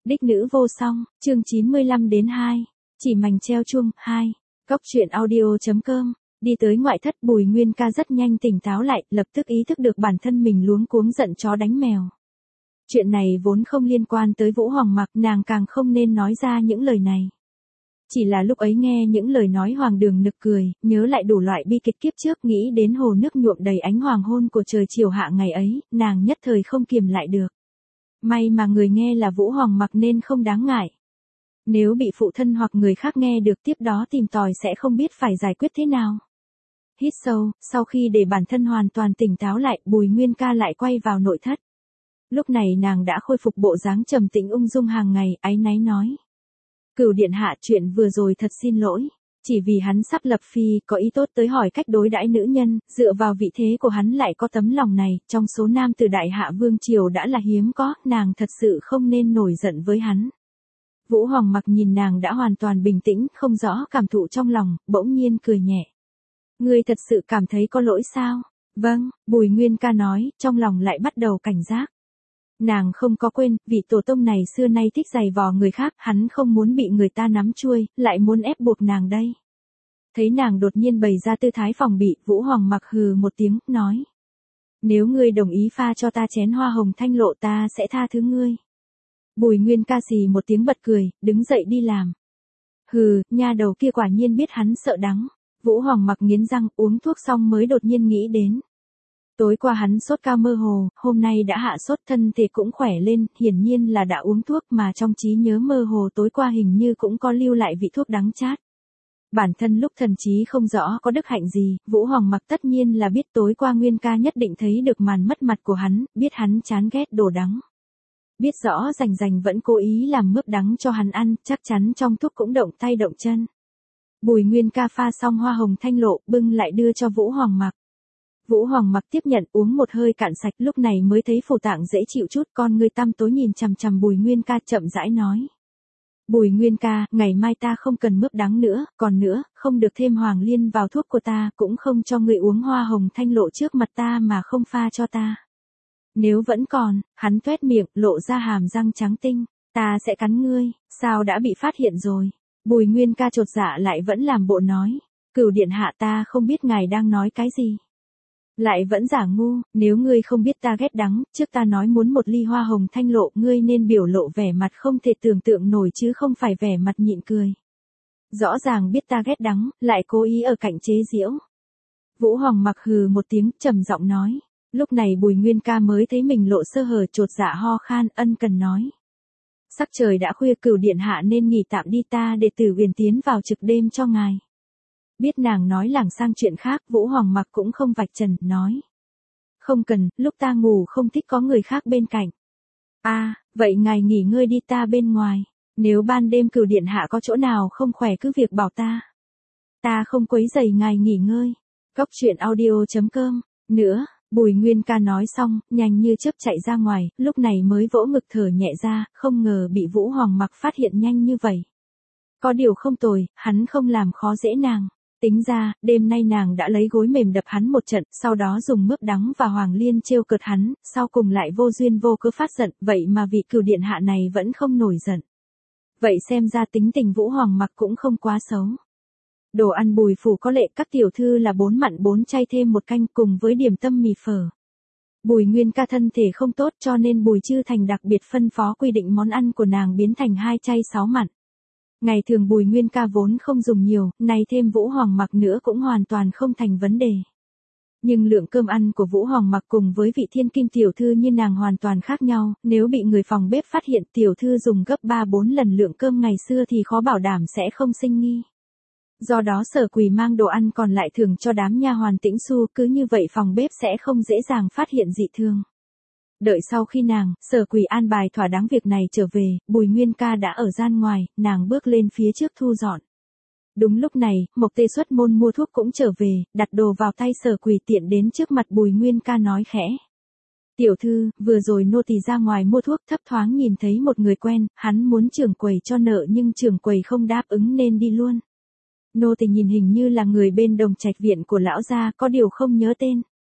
Đích nữ vô song, chương 95 đến 2. Chỉ mảnh treo chuông, 2. Cóc truyện audio.com. Đi tới ngoại thất, Bùi Nguyên Ca rất nhanh tỉnh táo lại, lập tức ý thức được bản thân mình luống cuống giận chó đánh mèo. Chuyện này vốn không liên quan tới Vũ Hoàng Mặc, nàng càng không nên nói ra những lời này. Chỉ là lúc ấy nghe những lời nói hoang đường nực cười, nhớ lại đủ loại bi kịch kiếp trước, nghĩ đến hồ nước nhuộm đầy ánh hoàng hôn của trời chiều hạ ngày ấy, nàng nhất thời không kiềm lại được. May mà người nghe là Vũ Hoàng Mặc nên không đáng ngại. Nếu bị phụ thân hoặc người khác nghe được tiếp đó tìm tòi sẽ không biết phải giải quyết thế nào. Hít sâu, sau khi để bản thân hoàn toàn tỉnh táo lại, Bùi Nguyên Ca lại quay vào nội thất. Lúc này nàng đã khôi phục bộ dáng trầm tĩnh ung dung hàng ngày, áy náy nói. Cửu điện hạ, chuyện vừa rồi thật xin lỗi. Chỉ vì hắn sắp lập phi, có ý tốt tới hỏi cách đối đãi nữ nhân, dựa vào vị thế của hắn lại có tấm lòng này, trong số nam tử đại hạ vương triều đã là hiếm có, nàng thật sự không nên nổi giận với hắn. Vũ Hoàng Mặc nhìn nàng đã hoàn toàn bình tĩnh, không rõ cảm thụ trong lòng, bỗng nhiên cười nhẹ. Ngươi thật sự cảm thấy có lỗi sao? Vâng, Bùi Nguyên Ca nói, trong lòng lại bắt đầu cảnh giác. Nàng không có quên, vị tổ tông này xưa nay thích giày vò người khác, hắn không muốn bị người ta nắm chuôi, lại muốn ép buộc nàng đây. Thấy nàng đột nhiên bày ra tư thái phòng bị, Vũ Hoàng Mặc hừ một tiếng, nói. Nếu ngươi đồng ý pha cho ta chén hoa hồng thanh lộ ta sẽ tha thứ ngươi. Bùi Nguyên Ca xì một tiếng bật cười, đứng dậy đi làm. Hừ, nha đầu kia quả nhiên biết hắn sợ đắng. Vũ Hoàng Mặc nghiến răng, uống thuốc xong mới đột nhiên nghĩ đến. Tối qua hắn sốt cao mơ hồ, hôm nay đã hạ sốt, thân thể cũng khỏe lên, hiển nhiên là đã uống thuốc, mà trong trí nhớ mơ hồ tối qua hình như cũng có lưu lại vị thuốc đắng chát. Bản thân lúc thần trí không rõ có đức hạnh gì, Vũ Hoàng Mặc tất nhiên là biết tối qua Nguyên Ca nhất định thấy được màn mất mặt của hắn, biết hắn chán ghét đồ đắng. Biết rõ rành vẫn cố ý làm mướp đắng cho hắn ăn, chắc chắn trong thuốc cũng động tay động chân. Bùi Nguyên Ca pha xong hoa hồng thanh lộ, bưng lại đưa cho Vũ Hoàng Mặc. Vũ Hoàng Mặc tiếp nhận, uống một hơi cạn sạch, lúc này mới thấy phù tạng dễ chịu chút, con ngươi tăm tối nhìn chằm chằm Bùi Nguyên Ca, chậm rãi nói. Bùi Nguyên Ca, ngày mai ta không cần mướp đắng nữa, còn nữa, không được thêm hoàng liên vào thuốc của ta, cũng không cho ngươi uống hoa hồng thanh lộ trước mặt ta mà không pha cho ta. Nếu vẫn còn, hắn tuét miệng, lộ ra hàm răng trắng tinh, ta sẽ cắn ngươi, sao đã bị phát hiện rồi. Bùi Nguyên Ca chột dạ lại vẫn làm bộ nói, Cửu điện hạ, ta không biết ngài đang nói cái gì. Lại vẫn giả ngu, nếu ngươi không biết ta ghét đắng, trước ta nói muốn một ly hoa hồng thanh lộ, ngươi nên biểu lộ vẻ mặt không thể tưởng tượng nổi chứ không phải vẻ mặt nhịn cười. Rõ ràng biết ta ghét đắng, lại cố ý ở cạnh chế giễu. Vũ Hoàng Mặc hừ một tiếng, trầm giọng nói. Lúc này Bùi Nguyên Ca mới thấy mình lộ sơ hở, chột dạ ho khan, ân cần nói. Sắc trời đã khuya, Cửu điện hạ nên nghỉ tạm đi, ta để Tử Huyền tiến vào trực đêm cho ngài. Biết nàng nói lảng sang chuyện khác, Vũ Hoàng Mặc cũng không vạch trần, nói. Không cần, lúc ta ngủ không thích có người khác bên cạnh. Vậy ngài nghỉ ngơi đi, ta bên ngoài. Nếu ban đêm Cửu điện hạ có chỗ nào không khỏe cứ việc bảo ta. Ta không quấy rầy ngài nghỉ ngơi. Cóc truyện audio.com. Nữa, Bùi Nguyên Ca nói xong, nhanh như chớp chạy ra ngoài, lúc này mới vỗ ngực thở nhẹ ra, không ngờ bị Vũ Hoàng Mặc phát hiện nhanh như vậy. Có điều không tồi, hắn không làm khó dễ nàng. Tính ra, đêm nay nàng đã lấy gối mềm đập hắn một trận, sau đó dùng mướp đắng và hoàng liên trêu cợt hắn, sau cùng lại vô duyên vô cớ phát giận, vậy mà vị Cửu điện hạ này vẫn không nổi giận. Vậy xem ra tính tình Vũ Hoàng Mặc cũng không quá xấu. Đồ ăn Bùi phủ có lệ, các tiểu thư là 4 mặn 4 chay thêm một canh cùng với điểm tâm mì phở. Bùi Nguyên Ca thân thể không tốt cho nên Bùi Chư Thành đặc biệt phân phó quy định món ăn của nàng biến thành 2 chay 6 mặn. Ngày thường Bùi Nguyên Ca vốn không dùng nhiều, nay thêm Vũ Hoàng Mặc nữa cũng hoàn toàn không thành vấn đề. Nhưng lượng cơm ăn của Vũ Hoàng Mặc cùng với vị thiên kim tiểu thư như nàng hoàn toàn khác nhau, nếu bị người phòng bếp phát hiện tiểu thư dùng gấp 3-4 lần lượng cơm ngày xưa thì khó bảo đảm sẽ không sinh nghi. Do đó Sở Quỳ mang đồ ăn còn lại thưởng cho đám nha hoàn Tĩnh Xu, cứ như vậy phòng bếp sẽ không dễ dàng phát hiện dị thường. Đợi sau khi nàng, Sở Quỳ an bài thỏa đáng việc này trở về, Bùi Nguyên Ca đã ở gian ngoài, nàng bước lên phía trước thu dọn. Đúng lúc này, Mộc Tê xuất môn mua thuốc cũng trở về, đặt đồ vào tay Sở Quỳ, tiện đến trước mặt Bùi Nguyên Ca nói khẽ. Tiểu thư, vừa rồi nô tỳ ra ngoài mua thuốc, thấp thoáng nhìn thấy một người quen, hắn muốn trưởng quầy cho nợ nhưng trưởng quầy không đáp ứng nên đi luôn. Nô tỳ nhìn hình như là người bên Đồng Trạch viện của lão gia, có điều không nhớ tên.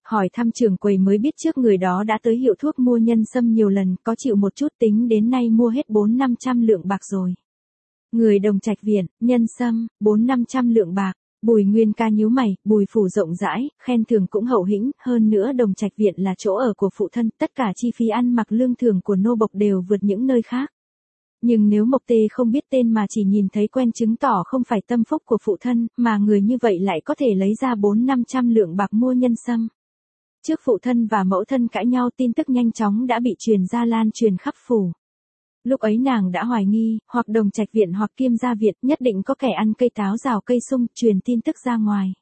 Hỏi thăm trưởng quầy mới biết trước người đó đã tới hiệu thuốc mua nhân sâm nhiều lần, có chịu một chút tính đến nay mua hết 400-500 lượng bạc rồi. Người Đồng Trạch Viện, nhân sâm, 400-500 lượng bạc. Bùi Nguyên Ca nhíu mày, Bùi phủ rộng rãi, khen thưởng cũng hậu hĩnh, hơn nữa Đồng Trạch Viện là chỗ ở của phụ thân, tất cả chi phí ăn mặc lương thưởng của nô bộc đều vượt những nơi khác. Nhưng nếu Mộc Tê không biết tên mà chỉ nhìn thấy quen chứng tỏ không phải tâm phúc của phụ thân, mà người như vậy lại có thể lấy ra 400-500 lượng bạc mua nhân sâm. Trước phụ thân và mẫu thân cãi nhau, tin tức nhanh chóng đã bị truyền ra lan truyền khắp phủ. Lúc ấy nàng đã hoài nghi, hoặc Đồng Trạch Viện hoặc Kiêm Gia Viện nhất định có kẻ ăn cây táo rào cây sung, truyền tin tức ra ngoài.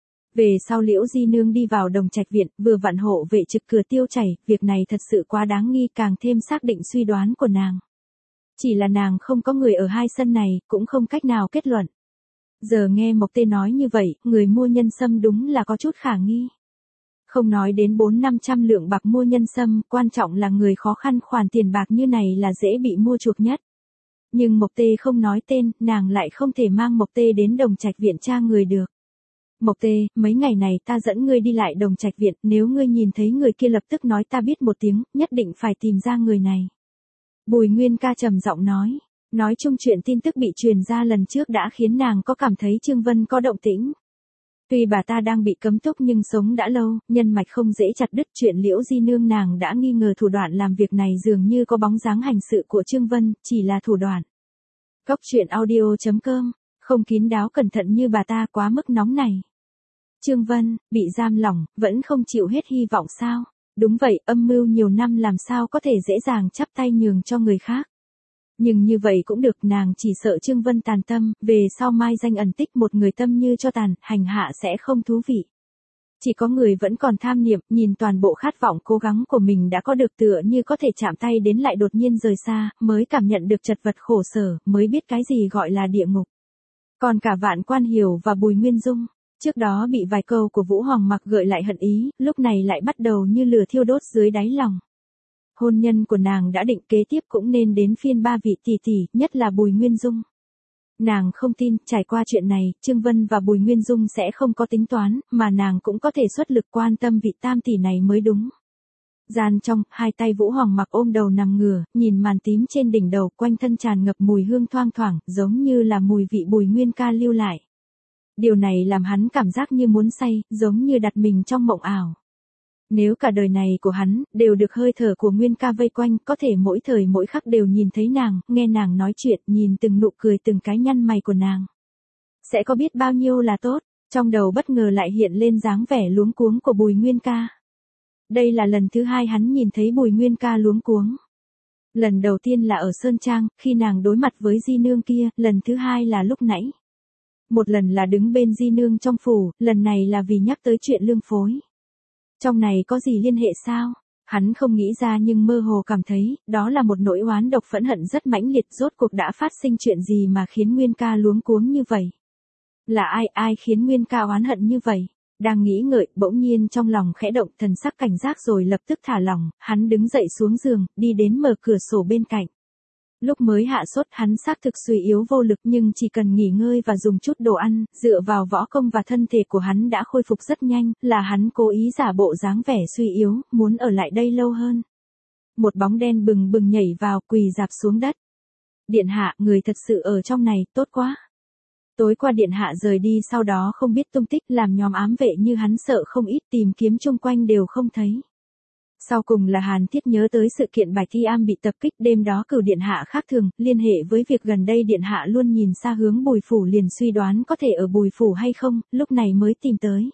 Về sau Liễu Di Nương đi vào Đồng Trạch Viện, vừa vặn hộ vệ trực cửa tiêu chảy, việc này thật sự quá đáng nghi, càng thêm xác định suy đoán của nàng. Chỉ là nàng không có người ở hai sân này, cũng không cách nào kết luận. Giờ nghe Mộc Tê nói như vậy, người mua nhân sâm đúng là có chút khả nghi. Không nói đến 400-500 lượng bạc mua nhân sâm, quan trọng là người khó khăn khoản tiền bạc như này là dễ bị mua chuộc nhất. Nhưng Mộc Tê không nói tên, nàng lại không thể mang Mộc Tê đến Đồng Trạch Viện tra người được. Mộc Tê, mấy ngày này ta dẫn ngươi đi lại Đồng Trạch Viện, nếu ngươi nhìn thấy người kia lập tức nói ta biết một tiếng, nhất định phải tìm ra người này. Bùi Nguyên Ca trầm giọng nói chung chuyện tin tức bị truyền ra lần trước đã khiến nàng có cảm thấy Trương Vân có động tĩnh. Tuy bà ta đang bị cấm túc nhưng sống đã lâu, nhân mạch không dễ chặt đứt, chuyện Liễu Di Nương nàng đã nghi ngờ thủ đoạn làm việc này dường như có bóng dáng hành sự của Trương Vân, chỉ là thủ đoạn. Góc truyện audio.com, không kín đáo cẩn thận như bà ta quá mức nóng này. Trương Vân, bị giam lỏng, vẫn không chịu hết hy vọng sao? Đúng vậy, âm mưu nhiều năm làm sao có thể dễ dàng chắp tay nhường cho người khác. Nhưng như vậy cũng được, nàng chỉ sợ Trương Vân tàn tâm, về sau mai danh ẩn tích một người tâm như cho tàn, hành hạ sẽ không thú vị. Chỉ có người vẫn còn tham niệm, nhìn toàn bộ khát vọng cố gắng của mình đã có được tựa như có thể chạm tay đến lại đột nhiên rời xa, mới cảm nhận được chật vật khổ sở, mới biết cái gì gọi là địa ngục. Còn cả Vạn Quan Hiểu và Bùi Nguyên Dung, trước đó bị vài câu của Vũ Hoàng Mặc gợi lại hận ý, lúc này lại bắt đầu như lửa thiêu đốt dưới đáy lòng. Hôn nhân của nàng đã định, kế tiếp cũng nên đến phiên ba vị tỷ tỷ, nhất là Bùi Nguyên Dung. Nàng không tin, trải qua chuyện này, Trương Vân và Bùi Nguyên Dung sẽ không có tính toán, mà nàng cũng có thể xuất lực quan tâm vị tam tỷ này mới đúng. Gian trong, hai tay Vũ Hoàng Mặc ôm đầu nằm ngửa, nhìn màn tím trên đỉnh đầu, quanh thân tràn ngập mùi hương thoang thoảng, giống như là mùi vị Bùi Nguyên Ca lưu lại. Điều này làm hắn cảm giác như muốn say, giống như đặt mình trong mộng ảo. Nếu cả đời này của hắn, đều được hơi thở của Nguyên Ca vây quanh, có thể mỗi thời mỗi khắc đều nhìn thấy nàng, nghe nàng nói chuyện, nhìn từng nụ cười từng cái nhăn mày của nàng. Sẽ có biết bao nhiêu là tốt, trong đầu bất ngờ lại hiện lên dáng vẻ luống cuống của Bùi Nguyên Ca. Đây là lần thứ hai hắn nhìn thấy Bùi Nguyên Ca luống cuống. Lần đầu tiên là ở Sơn Trang, khi nàng đối mặt với Di Nương kia, lần thứ hai là lúc nãy. Một lần là đứng bên Di Nương trong phủ, lần này là vì nhắc tới chuyện lương phối. Trong này có gì liên hệ sao? Hắn không nghĩ ra nhưng mơ hồ cảm thấy, đó là một nỗi oán độc phẫn hận rất mãnh liệt, rốt cuộc đã phát sinh chuyện gì mà khiến Nguyên Ca luống cuống như vậy? Là ai khiến Nguyên Ca oán hận như vậy? Đang nghĩ ngợi, bỗng nhiên trong lòng khẽ động, thần sắc cảnh giác rồi lập tức thả lỏng, hắn đứng dậy xuống giường, đi đến mở cửa sổ bên cạnh. Lúc mới hạ sốt hắn xác thực suy yếu vô lực nhưng chỉ cần nghỉ ngơi và dùng chút đồ ăn, dựa vào võ công và thân thể của hắn đã khôi phục rất nhanh, là hắn cố ý giả bộ dáng vẻ suy yếu, muốn ở lại đây lâu hơn. Một bóng đen bừng bừng nhảy vào, quỳ rạp xuống đất. Điện hạ, người thật sự ở trong này, tốt quá. Tối qua điện hạ rời đi sau đó không biết tung tích, làm nhóm ám vệ như hắn sợ không ít, tìm kiếm chung quanh đều không thấy. Sau cùng là Hàn Thiết nhớ tới sự kiện Bạch Thi Am bị tập kích, đêm đó cửu điện hạ khác thường, liên hệ với việc gần đây điện hạ luôn nhìn xa hướng Bùi phủ, liền suy đoán có thể ở Bùi phủ hay không, lúc này mới tìm tới.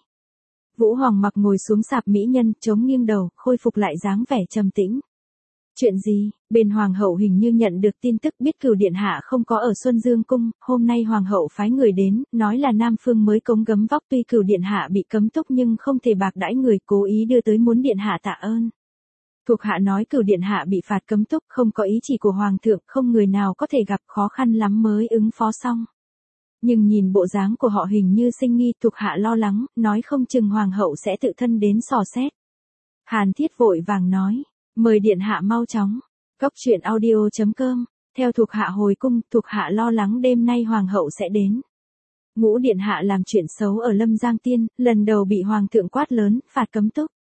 Vũ Hoàng Mặc ngồi xuống sạp mỹ nhân, chống nghiêng đầu, khôi phục lại dáng vẻ trầm tĩnh. Chuyện gì? Bên hoàng hậu hình như nhận được tin tức, biết cửu điện hạ không có ở Xuân Dương cung, hôm nay hoàng hậu phái người đến, nói là Nam Phương mới cống gấm vóc, tuy cửu điện hạ bị cấm túc nhưng không thể bạc đãi người, cố ý đưa tới muốn điện hạ tạ ơn. Thuộc hạ nói cửu điện hạ bị phạt cấm túc, không có ý chỉ của hoàng thượng, không người nào có thể gặp, khó khăn lắm mới ứng phó xong. Nhưng nhìn bộ dáng của họ hình như sinh nghi, thuộc hạ lo lắng, nói không chừng hoàng hậu sẽ tự thân đến dò xét. Hàn Thiết vội vàng nói, mời điện hạ mau chóng. Góc truyện audio.com, theo thuộc hạ hồi cung, thuộc hạ lo lắng đêm nay hoàng hậu sẽ đến. Ngũ điện hạ làm chuyện xấu ở Lâm Giang Tiên, lần đầu bị hoàng thượng quát lớn, phạt cấm túc.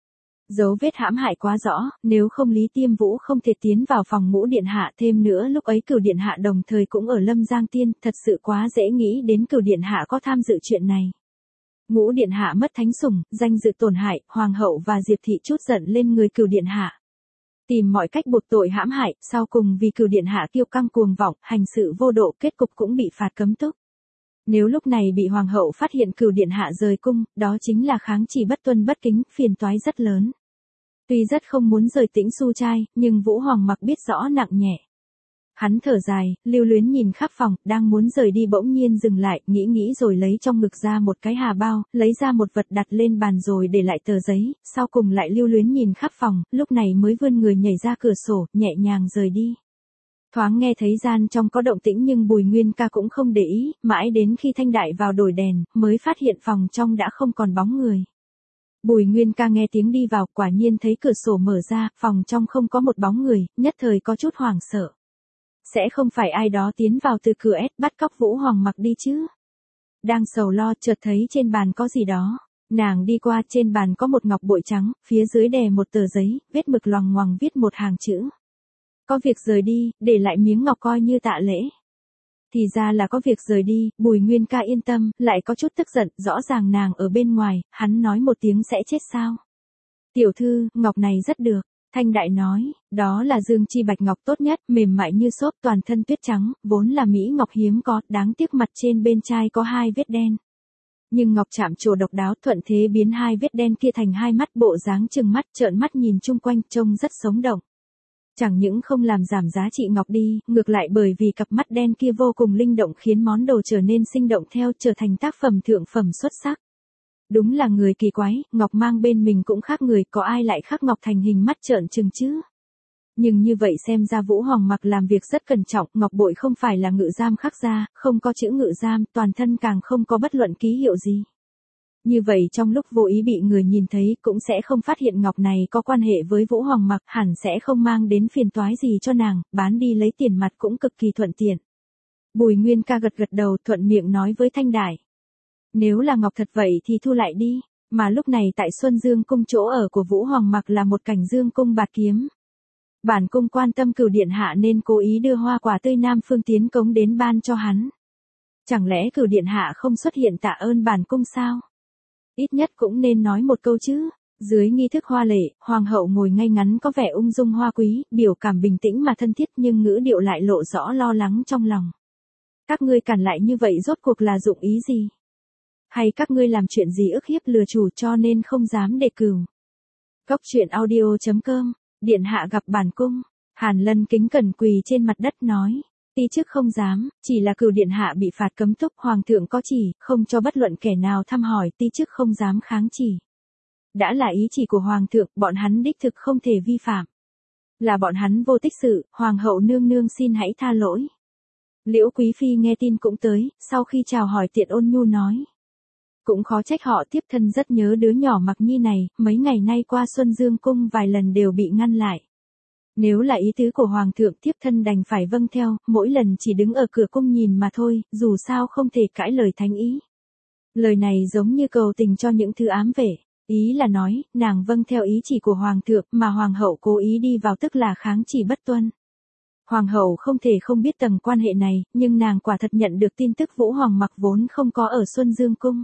Dấu vết hãm hại quá rõ, nếu không Lý Tiêm Vũ không thể tiến vào phòng Ngũ điện hạ, thêm nữa lúc ấy Cửu điện hạ đồng thời cũng ở Lâm Giang Tiên, thật sự quá dễ nghĩ đến Cửu điện hạ có tham dự chuyện này. Ngũ điện hạ mất thánh sủng, danh dự tổn hại, hoàng hậu và Diệp thị chút giận lên người Cửu điện hạ. Tìm mọi cách buộc tội hãm hại, sau cùng vì Cửu điện hạ kiêu căng cuồng vọng, hành sự vô độ, kết cục cũng bị phạt cấm túc. Nếu lúc này bị hoàng hậu phát hiện Cửu điện hạ rời cung, đó chính là kháng chỉ bất tuân bất kính, phiền toái rất lớn. Tuy rất không muốn rời Tĩnh Xu trai, nhưng Vũ Hoàng Mặc biết rõ nặng nhẹ. Hắn thở dài, lưu luyến nhìn khắp phòng, đang muốn rời đi bỗng nhiên dừng lại, nghĩ rồi lấy trong ngực ra một cái hà bao, lấy ra một vật đặt lên bàn rồi để lại tờ giấy, sau cùng lại lưu luyến nhìn khắp phòng, lúc này mới vươn người nhảy ra cửa sổ, nhẹ nhàng rời đi. Thoáng nghe thấy gian trong có động tĩnh nhưng Bùi Nguyên Ca cũng không để ý, mãi đến khi Thanh Đại vào đổi đèn, mới phát hiện phòng trong đã không còn bóng người. Bùi Nguyên Ca nghe tiếng đi vào, quả nhiên thấy cửa sổ mở ra, phòng trong không có một bóng người, nhất thời có chút hoảng sợ. Sẽ không phải ai đó tiến vào từ cửa ép bắt cóc Vũ Hoàng Mặc đi chứ? Đang sầu lo, chợt thấy trên bàn có gì đó. Nàng đi qua, trên bàn có một ngọc bội trắng, phía dưới đè một tờ giấy, vết mực loằng ngoằng viết một hàng chữ. Có việc rời đi, để lại miếng ngọc coi như tạ lễ. Thì ra là có việc rời đi, Bùi Nguyên Ca yên tâm, lại có chút tức giận, rõ ràng nàng ở bên ngoài, hắn nói một tiếng sẽ chết sao? Tiểu thư, ngọc này rất được. Thanh Đại nói, đó là dương chi bạch ngọc tốt nhất, mềm mại như xốp, toàn thân tuyết trắng, vốn là mỹ ngọc hiếm có, đáng tiếc mặt trên bên chai có 2 vết đen. Nhưng ngọc chạm trổ độc đáo, thuận thế biến 2 vết đen kia thành 2 mắt, bộ dáng trừng mắt, trợn mắt nhìn chung quanh, trông rất sống động. Chẳng những không làm giảm giá trị ngọc đi, ngược lại bởi vì cặp mắt đen kia vô cùng linh động khiến món đồ trở nên sinh động theo, trở thành tác phẩm thượng phẩm xuất sắc. Đúng là người kỳ quái, ngọc mang bên mình cũng khác người, có ai lại khắc ngọc thành hình mắt trợn trừng chứ? Nhưng như vậy xem ra Vũ Hoàng Mặc làm việc rất cẩn trọng, ngọc bội không phải là ngự giam khắc ra, không có chữ ngự giam, toàn thân càng không có bất luận ký hiệu gì. Như vậy trong lúc vô ý bị người nhìn thấy cũng sẽ không phát hiện ngọc này có quan hệ với Vũ Hoàng Mặc, hẳn sẽ không mang đến phiền toái gì cho nàng, bán đi lấy tiền mặt cũng cực kỳ thuận tiện. Bùi Nguyên Ca gật đầu, thuận miệng nói với Thanh Đại. Nếu là ngọc thật vậy thì thu lại đi, mà lúc này tại Xuân Dương cung chỗ ở của Vũ Hoàng Mặc là một cảnh dương cung bạt kiếm. Bản cung quan tâm Cửu điện hạ nên cố ý đưa hoa quả tươi Nam Phương tiến cống đến ban cho hắn. Chẳng lẽ Cửu điện hạ không xuất hiện tạ ơn bản cung sao? Ít nhất cũng nên nói một câu chứ. Dưới nghi thức hoa lệ, hoàng hậu ngồi ngay ngắn có vẻ ung dung hoa quý, biểu cảm bình tĩnh mà thân thiết nhưng ngữ điệu lại lộ rõ lo lắng trong lòng. Các ngươi cản lại như vậy rốt cuộc là dụng ý gì? Hay các ngươi làm chuyện gì ức hiếp lừa chủ cho nên không dám đề cửu? Cốc truyện audio.com, điện hạ gặp bản cung. Hàn Lân kính cẩn quỳ trên mặt đất nói. Ti chức không dám, chỉ là Cửu điện hạ bị phạt cấm túc, hoàng thượng có chỉ, không cho bất luận kẻ nào thăm hỏi, ti chức không dám kháng chỉ. Đã là ý chỉ của hoàng thượng, bọn hắn đích thực không thể vi phạm. Là bọn hắn vô tích sự, hoàng hậu nương nương xin hãy tha lỗi. Liễu Quý Phi nghe tin cũng tới, sau khi chào hỏi tiện ôn nhu nói. Cũng khó trách họ tiếp thân rất nhớ đứa nhỏ Mặc Nhi này, mấy ngày nay qua Xuân Dương cung vài lần đều bị ngăn lại. Nếu là ý tứ của hoàng thượng tiếp thân đành phải vâng theo, mỗi lần chỉ đứng ở cửa cung nhìn mà thôi, dù sao không thể cãi lời thánh ý. Lời này giống như cầu tình cho những thứ ám vệ, ý là nói, nàng vâng theo ý chỉ của hoàng thượng mà hoàng hậu cố ý đi vào tức là kháng chỉ bất tuân. Hoàng hậu không thể không biết tầng quan hệ này, nhưng nàng quả thật nhận được tin tức Vũ Hoàng Mặc vốn không có ở Xuân Dương cung.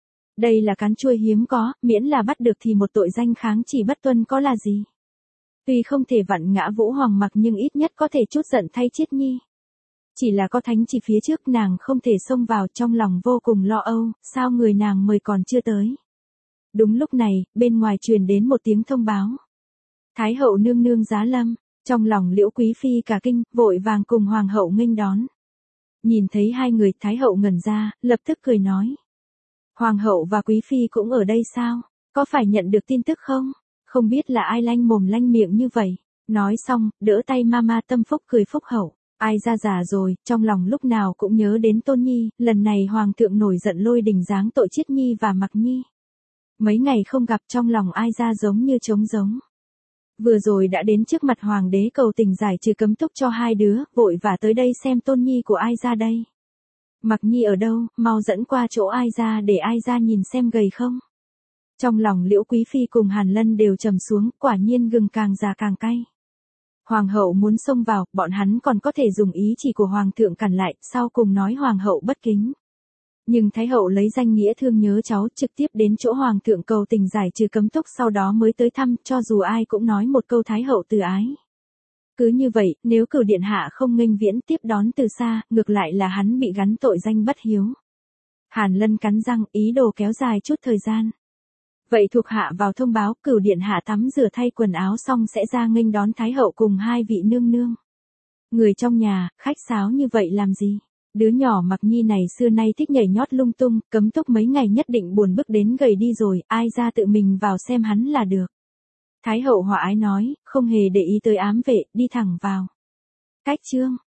Đây là cán chuôi hiếm có, miễn là bắt được thì một tội danh kháng chỉ bất tuân có là gì. Tuy không thể vặn ngã Vũ Hoàng Mặc nhưng ít nhất có thể chút giận thay Chiết Nhi. Chỉ là có thánh chỉ phía trước nàng không thể xông vào, trong lòng vô cùng lo âu, sao người nàng mời còn chưa tới. Đúng lúc này, bên ngoài truyền đến một tiếng thông báo. Thái hậu nương nương giá lâm, trong lòng Liễu Quý Phi cả kinh, vội vàng cùng hoàng hậu nghênh đón. Nhìn thấy hai người, Thái hậu ngẩn ra, lập tức cười nói. Hoàng hậu và Quý Phi cũng ở đây sao? Có phải nhận được tin tức không? Không biết là ai lanh mồm lanh miệng như vậy. Nói xong, đỡ tay mama tâm phúc cười phúc hậu. Ai ra già rồi, trong lòng lúc nào cũng nhớ đến Tôn Nhi, lần này hoàng thượng nổi giận lôi đình giáng tội Chiết Nhi và Mặc Nhi. Mấy ngày không gặp trong lòng ai ra giống như trống giống. Vừa rồi đã đến trước mặt hoàng đế cầu tình giải trừ cấm túc cho hai đứa, vội vã tới đây xem Tôn Nhi của ai ra đây. Mặc Nhi ở đâu, mau dẫn qua chỗ ai ra để ai ra nhìn xem gầy không. Trong lòng Liễu Quý Phi cùng Hàn Lân đều trầm xuống, quả nhiên gừng càng già càng cay. Hoàng hậu muốn xông vào, bọn hắn còn có thể dùng ý chỉ của Hoàng thượng cản lại, sau cùng nói Hoàng hậu bất kính. Nhưng Thái hậu lấy danh nghĩa thương nhớ cháu, trực tiếp đến chỗ Hoàng thượng cầu tình giải trừ cấm túc, sau đó mới tới thăm, cho dù ai cũng nói một câu Thái hậu từ ái. Cứ như vậy, nếu Cửu điện hạ không nghênh viễn tiếp đón từ xa, ngược lại là hắn bị gắn tội danh bất hiếu. Hàn Lân cắn răng, ý đồ kéo dài chút thời gian. Vậy thuộc hạ vào thông báo, Cửu điện hạ tắm rửa thay quần áo xong sẽ ra nghênh đón Thái hậu cùng hai vị nương nương. Người trong nhà, khách sáo như vậy làm gì? Đứa nhỏ Mặc Nhi này xưa nay thích nhảy nhót lung tung, cấm túc mấy ngày nhất định buồn bực đến gầy đi rồi, ai ra tự mình vào xem hắn là được. Thái hậu hòa ái nói, không hề để ý tới ám vệ, đi thẳng vào. Cách chương